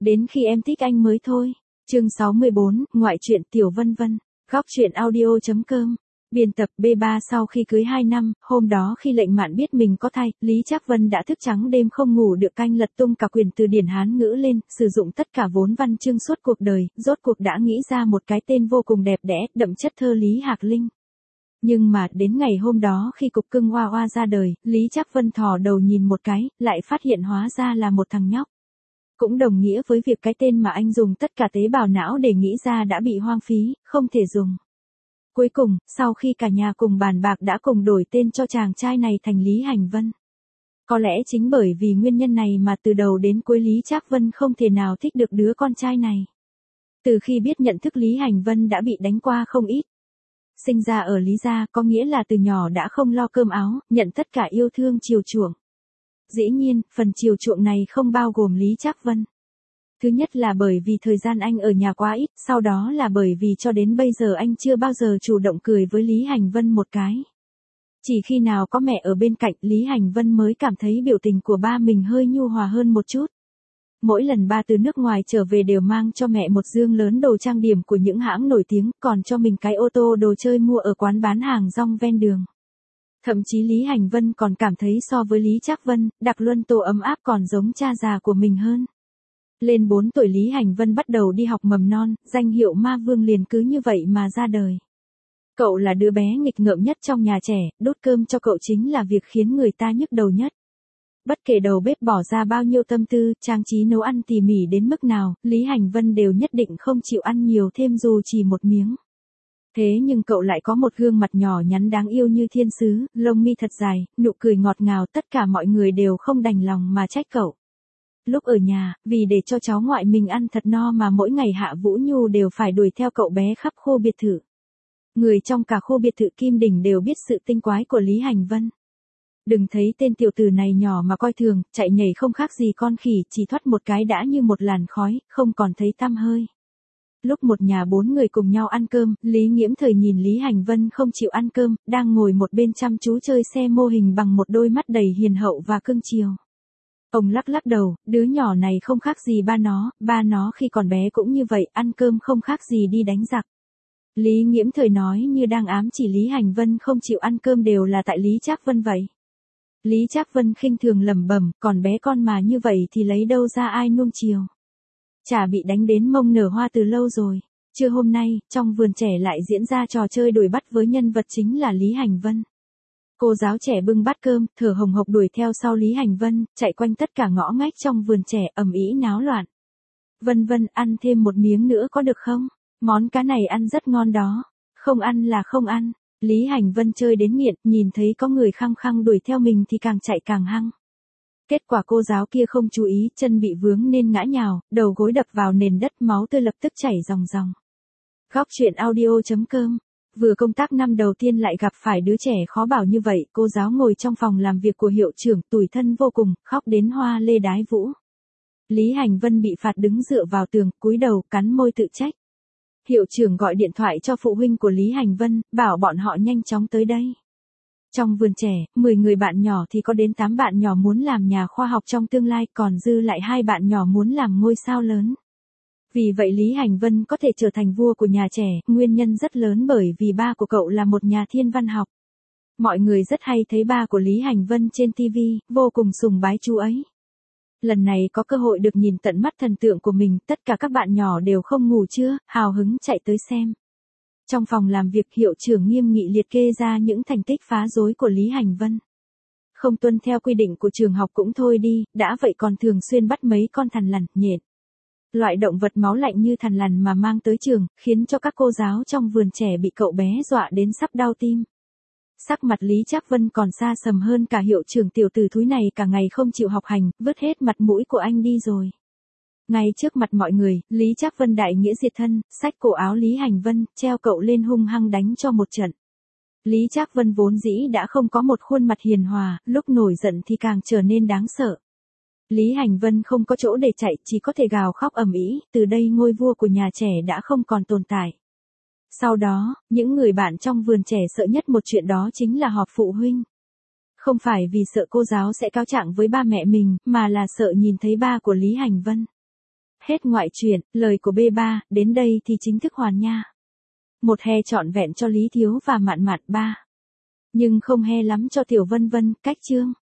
Đến khi em thích anh mới thôi. Chương 64, ngoại truyện Tiểu Vân Vân. Góc truyện audio.com. Biên tập B3. Sau khi cưới 2 năm, hôm đó khi lệnh mạn biết mình có thai, Lý Trác Vân đã thức trắng đêm không ngủ được canh lật tung cả quyển từ điển Hán ngữ lên, sử dụng tất cả vốn văn chương suốt cuộc đời, rốt cuộc đã nghĩ ra một cái tên vô cùng đẹp đẽ, đậm chất thơ Lý Hạc Linh. Nhưng mà, đến ngày hôm đó khi cục cưng Hoa Hoa ra đời, Lý Trác Vân thò đầu nhìn một cái, lại phát hiện hóa ra là một thằng nhóc. Cũng đồng nghĩa với việc cái tên mà anh dùng tất cả tế bào não để nghĩ ra đã bị hoang phí, không thể dùng. Cuối cùng, sau khi cả nhà cùng bàn bạc đã cùng đổi tên cho chàng trai này thành Lý Hành Vân. Có lẽ chính bởi vì nguyên nhân này mà từ đầu đến cuối Lý Trác Vân không thể nào thích được đứa con trai này. Từ khi biết nhận thức Lý Hành Vân đã bị đánh qua không ít. Sinh ra ở Lý gia có nghĩa là từ nhỏ đã không lo cơm áo, nhận tất cả yêu thương chiều chuộng. Dĩ nhiên, phần chiều chuộng này không bao gồm Lý Trác Vân. Thứ nhất là bởi vì thời gian anh ở nhà quá ít, sau đó là bởi vì cho đến bây giờ anh chưa bao giờ chủ động cười với Lý Hành Vân một cái. Chỉ khi nào có mẹ ở bên cạnh, Lý Hành Vân mới cảm thấy biểu tình của ba mình hơi nhu hòa hơn một chút. Mỗi lần ba từ nước ngoài trở về đều mang cho mẹ một dương lớn đồ trang điểm của những hãng nổi tiếng, còn cho mình cái ô tô đồ chơi mua ở quán bán hàng rong ven đường. Thậm chí Lý Hành Vân còn cảm thấy so với Lý Trác Vân, Đặc Luân Tô ấm áp còn giống cha già của mình hơn. Lên 4 tuổi Lý Hành Vân bắt đầu đi học mầm non, danh hiệu Ma Vương liền cứ như vậy mà ra đời. Cậu là đứa bé nghịch ngợm nhất trong nhà trẻ, đốt cơm cho cậu chính là việc khiến người ta nhức đầu nhất. Bất kể đầu bếp bỏ ra bao nhiêu tâm tư, trang trí nấu ăn tỉ mỉ đến mức nào, Lý Hành Vân đều nhất định không chịu ăn nhiều thêm dù chỉ một miếng. Thế nhưng cậu lại có một gương mặt nhỏ nhắn đáng yêu như thiên sứ, lông mi thật dài, nụ cười ngọt ngào, tất cả mọi người đều không đành lòng mà trách cậu. Lúc ở nhà, vì để cho cháu ngoại mình ăn thật no mà mỗi ngày Hạ Vũ Nhu đều phải đuổi theo cậu bé khắp khu biệt thự. Người trong cả khu biệt thự Kim Đỉnh đều biết sự tinh quái của Lý Hành Vân. Đừng thấy tên tiểu tử này nhỏ mà coi thường, chạy nhảy không khác gì con khỉ, chỉ thoát một cái đã như một làn khói, không còn thấy tăm hơi. Lúc một nhà 4 người cùng nhau ăn cơm, Lý Nghiễm Thời nhìn Lý Hành Vân không chịu ăn cơm, đang ngồi một bên chăm chú chơi xe mô hình bằng một đôi mắt đầy hiền hậu và cưng chiều. Ông lắc lắc đầu, đứa nhỏ này không khác gì ba nó khi còn bé cũng như vậy, ăn cơm không khác gì đi đánh giặc. Lý Nghiễm Thời nói như đang ám chỉ Lý Hành Vân không chịu ăn cơm đều là tại Lý Trác Vân vậy. Lý Trác Vân khinh thường lẩm bẩm, còn bé con mà như vậy thì lấy đâu ra ai nuông chiều. Chả bị đánh đến mông nở hoa từ lâu rồi. Trưa hôm nay, trong vườn trẻ lại diễn ra trò chơi đuổi bắt với nhân vật chính là Lý Hành Vân. Cô giáo trẻ bưng bát cơm, thở hồng hộc đuổi theo sau Lý Hành Vân, chạy quanh tất cả ngõ ngách trong vườn trẻ, ầm ĩ náo loạn. Vân Vân, ăn thêm một miếng nữa có được không? Món cá này ăn rất ngon đó. Không ăn là không ăn. Lý Hành Vân chơi đến nghiện, nhìn thấy có người khăng khăng đuổi theo mình thì càng chạy càng hăng. Kết quả cô giáo kia không chú ý, chân bị vướng nên ngã nhào, đầu gối đập vào nền đất, máu tươi lập tức chảy ròng ròng. Góc truyện audio.com. Vừa công tác năm đầu tiên lại gặp phải đứa trẻ khó bảo như vậy, cô giáo ngồi trong phòng làm việc của hiệu trưởng, tủi thân vô cùng, khóc đến hoa lê đái vũ. Lý Hành Vân bị phạt đứng dựa vào tường, cúi đầu, cắn môi tự trách. Hiệu trưởng gọi điện thoại cho phụ huynh của Lý Hành Vân, bảo bọn họ nhanh chóng tới đây. Trong vườn trẻ, 10 người bạn nhỏ thì có đến 8 bạn nhỏ muốn làm nhà khoa học trong tương lai, còn dư lại 2 bạn nhỏ muốn làm ngôi sao lớn. Vì vậy Lý Hành Vân có thể trở thành vua của nhà trẻ, nguyên nhân rất lớn bởi vì ba của cậu là một nhà thiên văn học. Mọi người rất hay thấy ba của Lý Hành Vân trên TV, vô cùng sùng bái chú ấy. Lần này có cơ hội được nhìn tận mắt thần tượng của mình, tất cả các bạn nhỏ đều không ngủ trưa, hào hứng chạy tới xem. Trong phòng làm việc, hiệu trưởng nghiêm nghị liệt kê ra những thành tích phá rối của Lý Hành Vân. Không tuân theo quy định của trường học cũng thôi đi, đã vậy còn thường xuyên bắt mấy con thằn lằn, nhện. Loại động vật máu lạnh như thằn lằn mà mang tới trường, khiến cho các cô giáo trong vườn trẻ bị cậu bé dọa đến sắp đau tim. Sắc mặt Lý Trác Vân còn xa sầm hơn cả hiệu trưởng, tiểu tử thúi này cả ngày không chịu học hành, vứt hết mặt mũi của anh đi rồi. Ngay trước mặt mọi người, Lý Trác Vân đại nghĩa diệt thân, xách cổ áo Lý Hành Vân, treo cậu lên hung hăng đánh cho một trận. Lý Trác Vân vốn dĩ đã không có một khuôn mặt hiền hòa, lúc nổi giận thì càng trở nên đáng sợ. Lý Hành Vân không có chỗ để chạy, chỉ có thể gào khóc ầm ĩ, từ đây ngôi vua của nhà trẻ đã không còn tồn tại. Sau đó, những người bạn trong vườn trẻ sợ nhất một chuyện đó chính là họp phụ huynh. Không phải vì sợ cô giáo sẽ cáo trạng với ba mẹ mình, mà là sợ nhìn thấy ba của Lý Hành Vân. Hết ngoại truyện, lời của B3, đến đây thì chính thức hoàn nha. Một he trọn vẹn cho Lý Thiếu và Mạn Mạn ba. Nhưng không he lắm cho Tiểu Vân Vân, cách chương.